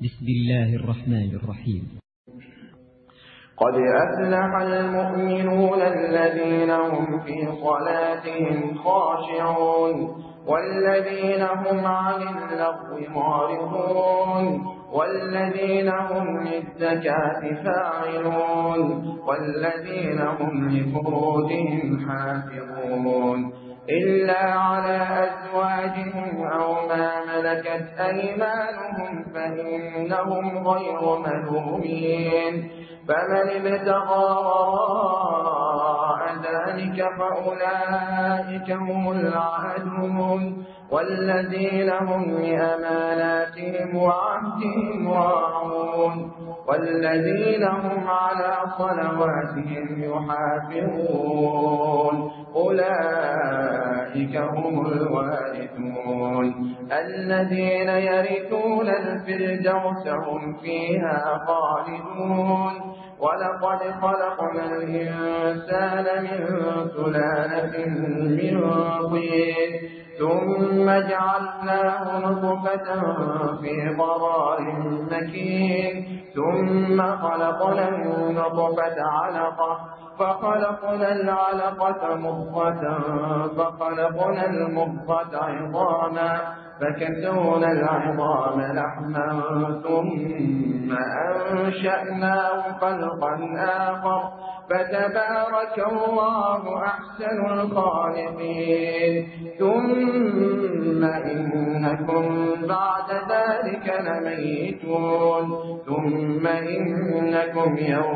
بسم الله الرحمن الرحيم. قد أفلح المؤمنون الذين هم في صلاتهم خاشعون والذين هم عن اللغو معرضون والذين هم للزكاة فاعلون والذين هم لفروجهم حافظون إلا على أزواجهم أو ما ملكت أيمانهم فإنهم غير ملومين. فمن ابتغى وراء ذلك فأولئك هم العادون والذين هم لأماناتهم وعهدهم راعون والذين هم على صلواتهم يحافظون أولئك هم الوارثون الذين يرثون الفردوس هم فيها خالدون. ولقد خلقنا الإنسان من سلالة من طين ثم جعلناه نطفة في قرار مكين ثم خلقنا النطفة علقة فخلقنا العلقة مضغة فخلقنا المضغة عظاما فكسونا العظام لحما ثم أنشأناه خلقا آخر فتبارك الله أحسن الخالقين. ثم إنكم بعد ذلك لميتون ثم إنكم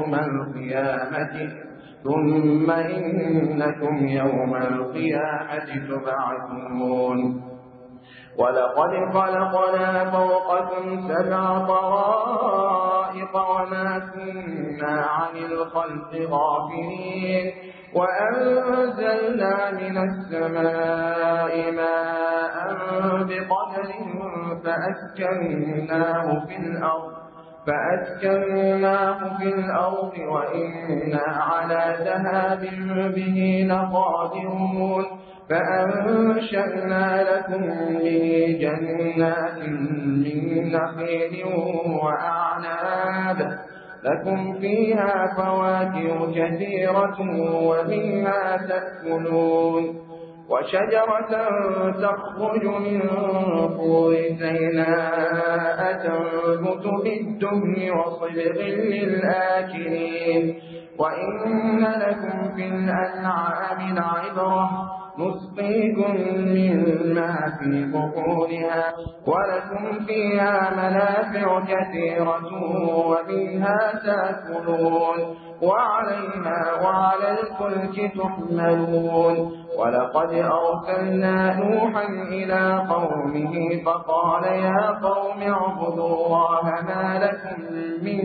يوم القيامة تبعثون. ولقد خلقنا فوقكم 7 طرائق وما كنا عن الخلق غافلين وأنزلنا من السماء ماء بقدر فأسكناه في الأرض وإنا على ذهاب به لقادرون. فأنشأنا لكم به جنات من نخيل وأعناب لكم فيها فواكه كثيرة ومنها تأكلون وشجرة تخرج من طور سيناء تنبت بالدهن وصبغ للآكلين. وإن لكم في الأنعام لعبرة نسقيكم مما في بطونها ولكم فيها منافع كثيرة ومنها تأكلون وعليها وعلى الفلك تحملون. ولقد أرسلنا نوحا إلى قومه فقال يا قوم اعبدوا الله ما لكم من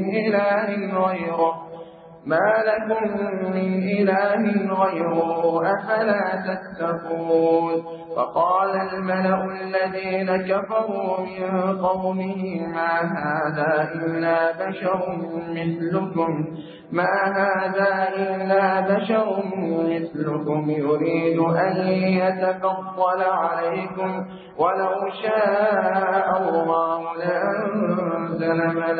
إله غيره أفلا تتقون. فقال الملأ الذين كفروا من قومه ما هذا إلا بشر مثلكم يريد أن يتفضل عليكم ولو شاء الله لأنزل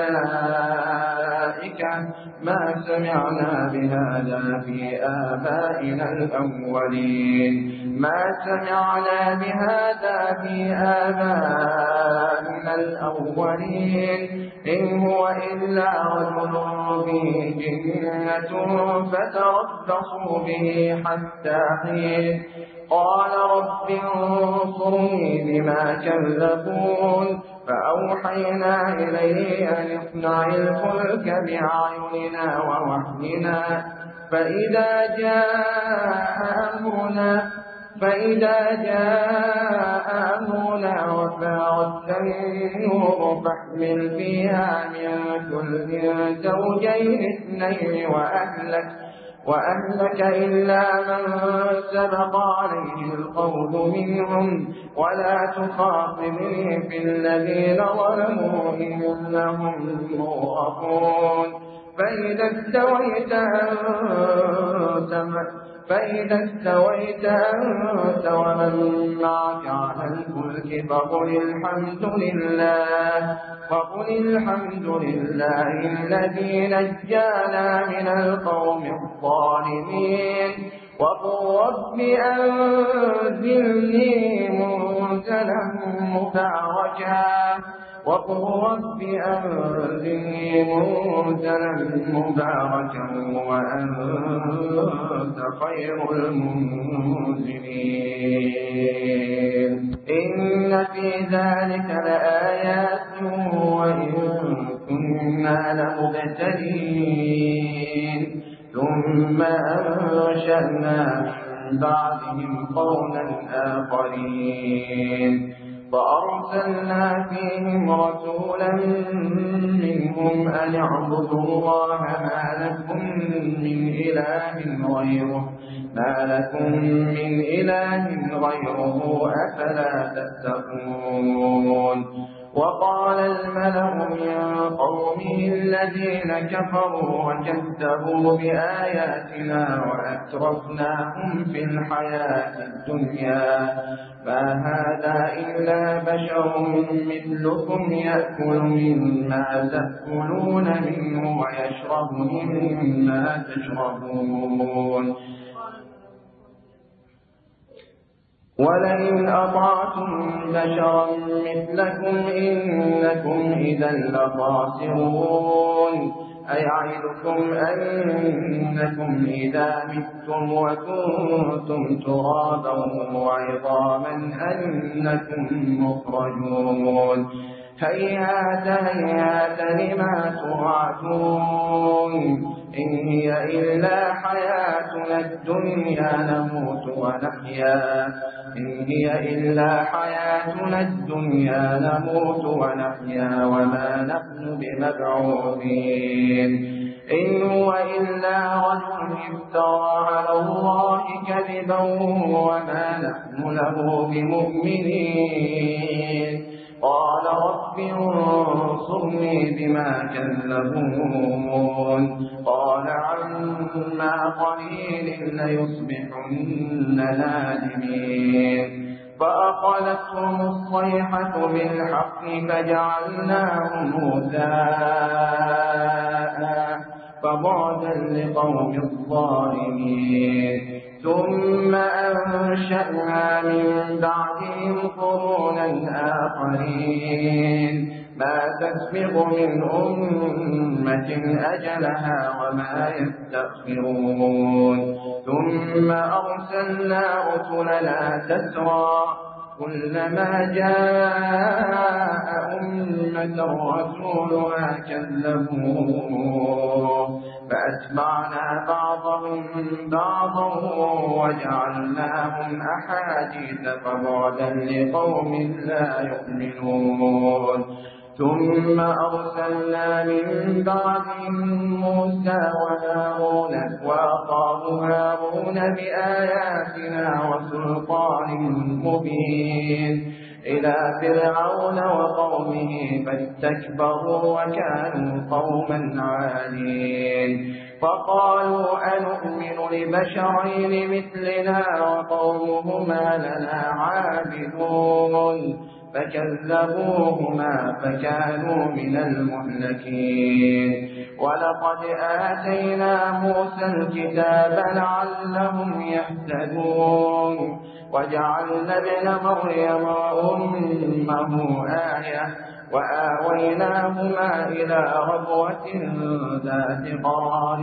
ملائكة ما سمعنا بهذا في آبائنا الأولين إن هو إلا رجل به جنة فتربصوا به حتى حين. قال رب انصرني بما كذبون. فأوحينا إليه أن اصنع الفلك بأعيننا ووحينا فإذا جاء أمرنا وفارت النور فاحمل فيها من كل زوجين 2 وأهلك إلا من سبق عليه القول منهم ولا تخاطبني في الذين ظلموا إنهم مغرقون. فإذا استويت أنت ومن معك على الفلك فقل الحمد لله الذي نجانا من القوم الظالمين وقل رب أنزلني منزلا مباركا وأنت خير المنزلين إن في ذلك لآيات وإن كنا لمبتلين ثم أنشأنا من بعدهم قوما آخرين فأرسلنا فيهم رسولا منهم أن اعبدوا الله ما لكم من إله غيره أفلا تتقون وقال الملأ من قومه الذين كفروا وكذبوا بآياتنا وأترفناهم في الحياة الدنيا ما هذا إلا بشر مثلكم يأكل مما تأكلون منه ويشرب مما تشربون ولئن أطعتم بشرا مثلكم إنكم إذا لخاسرون أيعدكم أنكم إذا متم وكنتم ترابا وعظاما أنكم مخرجون هيهات لما توعدون إن هي إلا حياتنا الدنيا نموت ونحيا وما نحن بمبعوثين إن هو إلا رجل افترى على الله كذبا وما نحن له بمؤمنين قال رب انصرني بما كذبون قال عما قليل ليصبحن نادمين فأخذتهم الصيحة بالحق فجعلناهم غثاء فبعدا لقوم الظالمين ثم أنشأنا من بعدهم قرونا آخرين ما تسبق من أمة أجلها وما يستأخرون ثم أرسلنا رسلنا تترى كلما جاء أمة رسولها كذبوه فأتبعنا بعضهم بعضا وجعلناهم أحاديث فبعدا لقوم لا يؤمنون ثم أرسلنا من بعدهم موسى وأخاه هارون بآياتنا وسلطان مبين إلى فرعون وقومه فاستكبروا وكانوا قوما عالين فقالوا أنؤمن لبشرين مثلنا وقومهما لنا عابدون فكذبوهما فكانوا من المهلكين ولقد آتينا موسى الكتاب لعلهم يهتدون وجعلنا ابن مريم وأمه آية وآويناهما إلى ربوة ذات قرار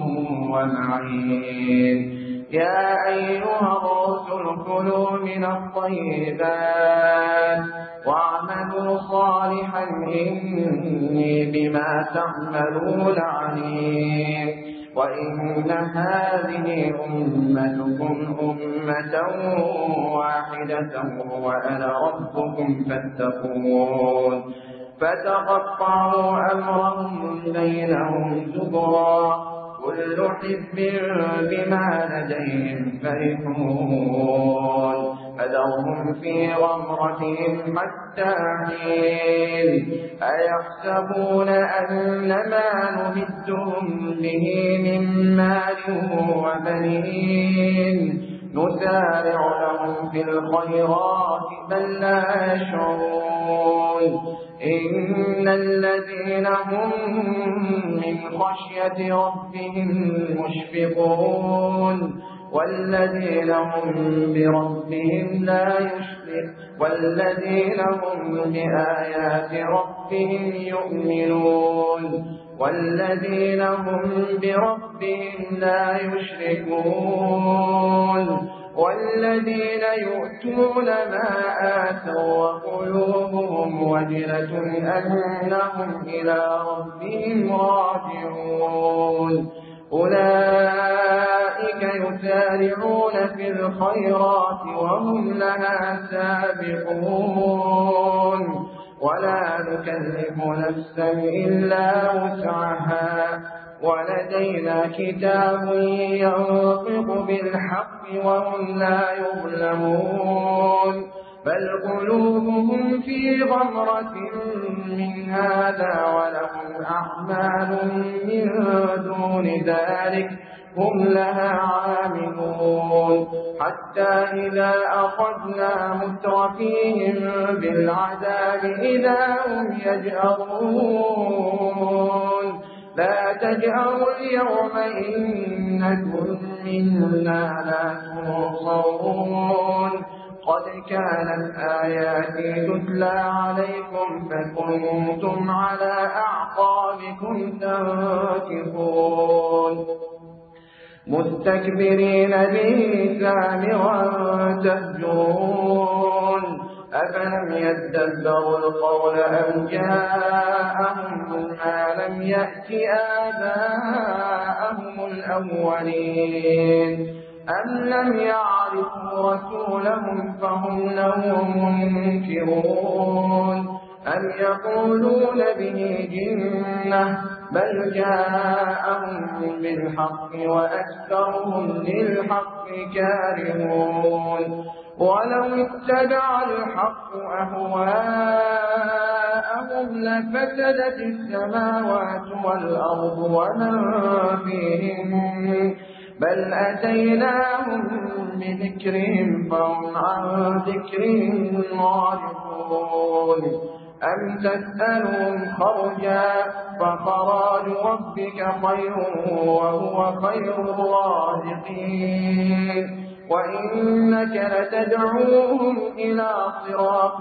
ومعين يا أيها الرسل كلوا من الطيبات واعملوا صالحا إني بما تعملون عليم وإن هذه أمتكم أمة واحدة وأنا ربكم فاتقون فتقطعوا أمرهم بينهم زبرا كل حزب بما لديهم فرحون فذرهم في غمرتهم حتى حين أيحسبون أن ما نمدهم به من مال وبنين نسارع لهم في الخيرات بل لا يشعرون إن الذين هم من خشية ربهم مشفقون والذين هم بربهم لا يشركون والذين هم بآيات ربهم يؤمنون والذين هم بربهم لا يشركون والذين يؤتون ما آتوا وقلوبهم وجلة أنهم إلى ربهم راجعون أولئك يسارعون في الخيرات وهم لها سابقون ولا نكلف نفسا إلا وسعها ولدينا كتاب ينطق بالحق وهم لا يظلمون بل قلوبهم في غمرة من هذا ولهم أعمال من دون ذلك هم لها عاملون حتى إذا أخذنا مترفيهم بالعذاب إذا هم يجأرون لا تجأروا اليوم إنكم منا لا تنصرون قد كانت آياتي تتلى عليكم فكنتم على أعقابكم تنكصون مستكبرين به سامرا تهجرون أفلم يدبروا القول أم جاءهم ما لم يأت آباءهم الأولين أم لم يعرفوا رسولهم فهم له منكرون أم يقولون به جنة بل جاءهم بالحق وأكثرهم للحق كارهون ولو اتبع الحق أهواءهم لفسدت السماوات والأرض ومن فيهن بل أتيناهم بذكرهم فهم عن ذكرهم معرضون أم تسألهم خرجا فخراج ربك خير وهو خير الرازقين وإنك لتدعوهم إلى صراط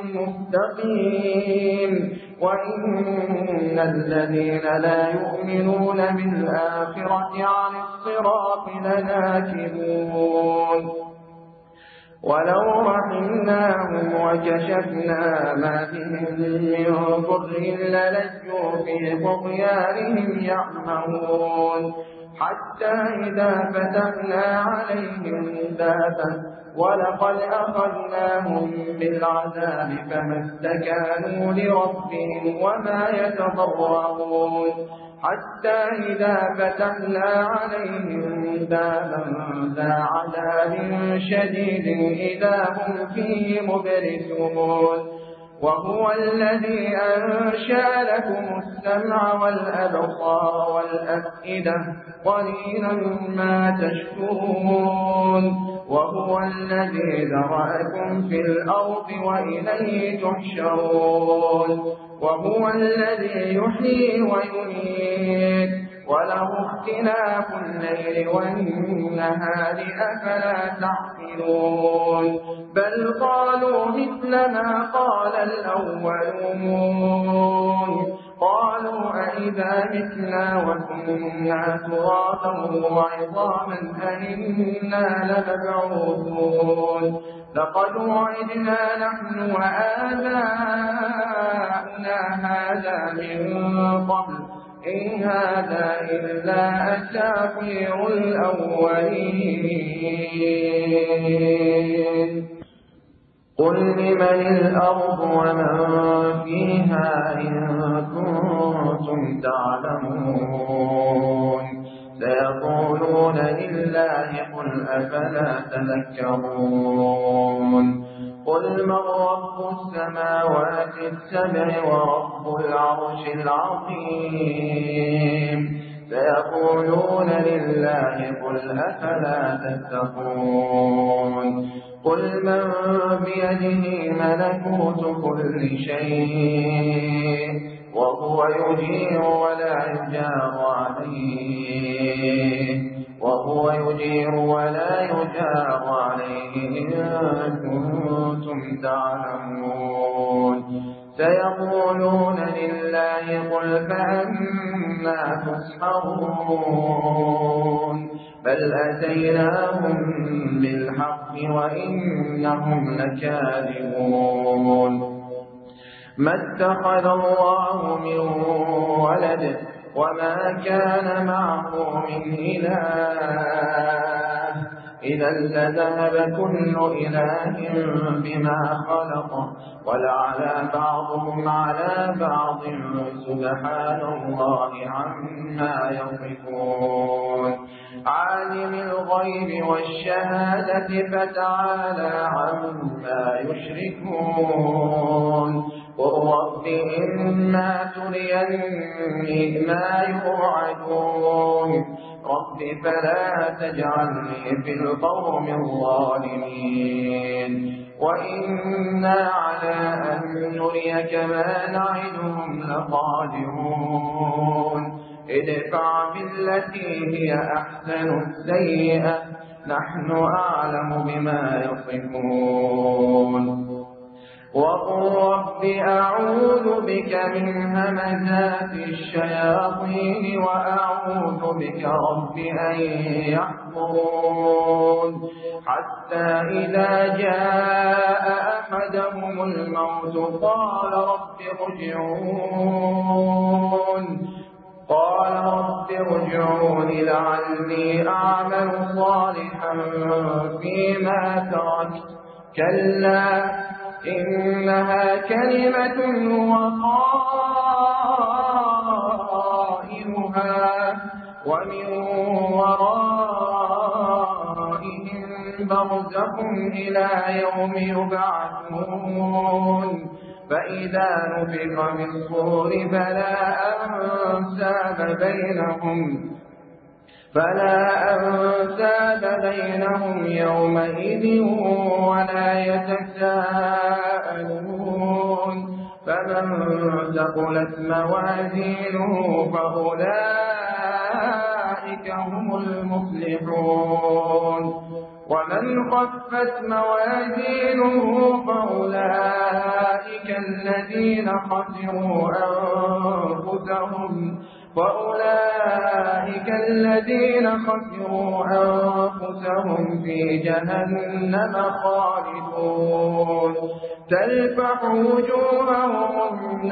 مستقيم وإن الذين لا يؤمنون بالآخرة عن الصراط لناكبون ولو رحمناهم وكشفنا ما بهم من ضر للجوا في طغيانهم يعمهون حتى إذا فتحنا عليهم بابا ولقد أخذناهم بالعذاب فما استكانوا لربهم وما يتضرعون حتى إذا فتحنا عليهم بابا ذا عذاب شديد إذا هم فيه مبلسون وهو الذي أنشأ لكم السمع والأبصار والأفئدة قليلا ما تشكرون وهو الذي ذرأكم في الأرض وإليه تحشرون وهو الذي يحيي ويميت وله اختلاف الليل والنهار أفلا تعقلون بل قالوا مثل ما قال الأولون قالوا أئذا متنا وكنا ترابا وعظاما أئنا لمبعوثون لقد وعدنا نحن وآباؤنا هذا من قبل إن هذا إلا أساطير الأولين قل لمن الأرض ومن فيها إن كنتم تعلمون سيقولون سيقولون لله قل أفلا تذكرون قل من رب السماوات السبع ورب العرش العظيم سيقولون لله قل أفلا تتقون قل من بيده ملكوت كل شيء وهو يجير ولا يجار عليه إن كنتم تعلمون سيقولون لله قل فأنا تسحرون بل أتيناهم بالحق وإنهم لكاذبون ما اتخذ الله من ولد وما كان معه من إله إذا لذهب كل إله بما خلق ولعلى بعضهم على بعض سبحان الله عما يصفون عالم الغيب والشهادة فتعالى عما يشركون قل رب إما تريني ما يوعدون رب فلا تجعلني في القوم الظالمين وإنا على أن نريك ما نعدهم لقادرون ادفع بالتي هي أحسن السيئة نحن أعلم بما يصفون وقل رب أعوذ بك من همزات الشياطين وأعوذ بك رب أن يحضرون حتى إذا جاء أحدهم الموت قال رب ارجعون لعلي أعمل صالحا فيما تركت كلا إنها كلمة هو قائلها ومن ورائهم برزخ إلى يوم يبعثون فإذا نفخ في الصور فلا أنساب بينهم يومئذ ولا يتساءلون فمن ثقلت موازينه فأولئك هم المفلحون ومن خفت موازينه فأولئك الذين خسروا أنفسهم في جهنم خالدون تلفح وجوههم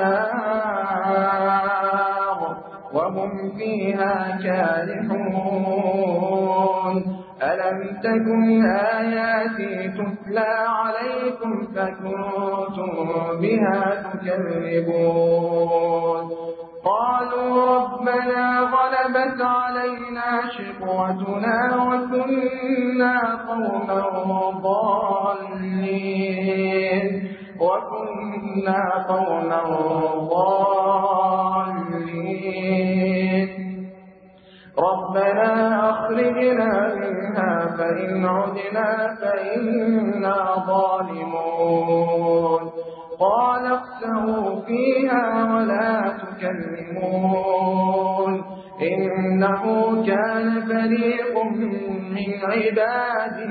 النار وهم فيها كالحون ألم تكن آياتي تتلى عليكم فكنتم بها تكذبون قالوا ربنا غلبت علينا شقوتنا وكنا قوما ضالين ربنا أخرجنا منها فإن عدنا فإنا ظالمون قال اخسئوا فيها ولا تكلمون إنه كان فريق من عبادي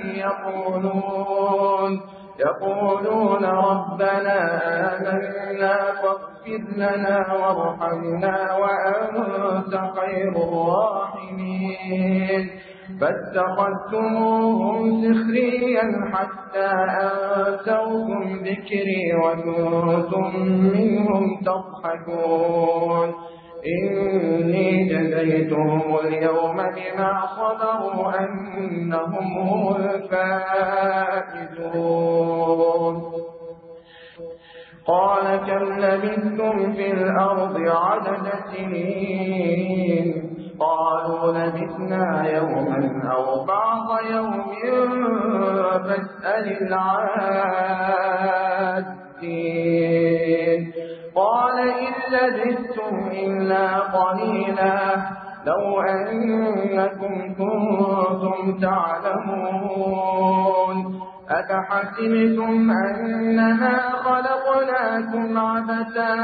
يقولون ربنا آمنا فاغفر لنا وارحمنا وأنت خير الراحمين فاتخذتموهم سخريا حتى أنسوكم ذكري وكنتم منهم تضحكون إني جزيتهم اليوم بما صبروا أنهم هم الفائزون قال كم لبثتم في الأرض عدد سنين قالوا لبثنا يوما أو بعض يوم فاسأل العادين قال إن لبثتم إلا قليلا لو أنكم كنتم تعلمون أفحسبتم أنما خلقناكم عبثا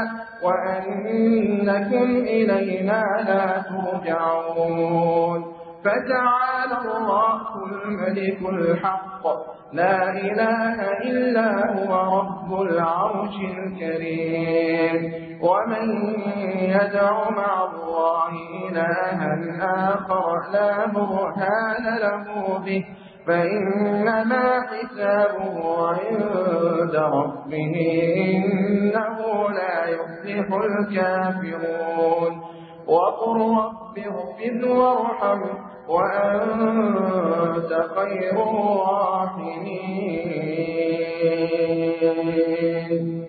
وأنكم إلينا لا ترجعون فتعالى الله الملك الحق لا إله إلا هو رب العرش الكريم ومن يدع مع الله إلها آخر لا برهان له به فإنما حسابه عند ربه إنه لا يفلح الكافرون وقل رب اغفر وارحم وأنت خير الراحمين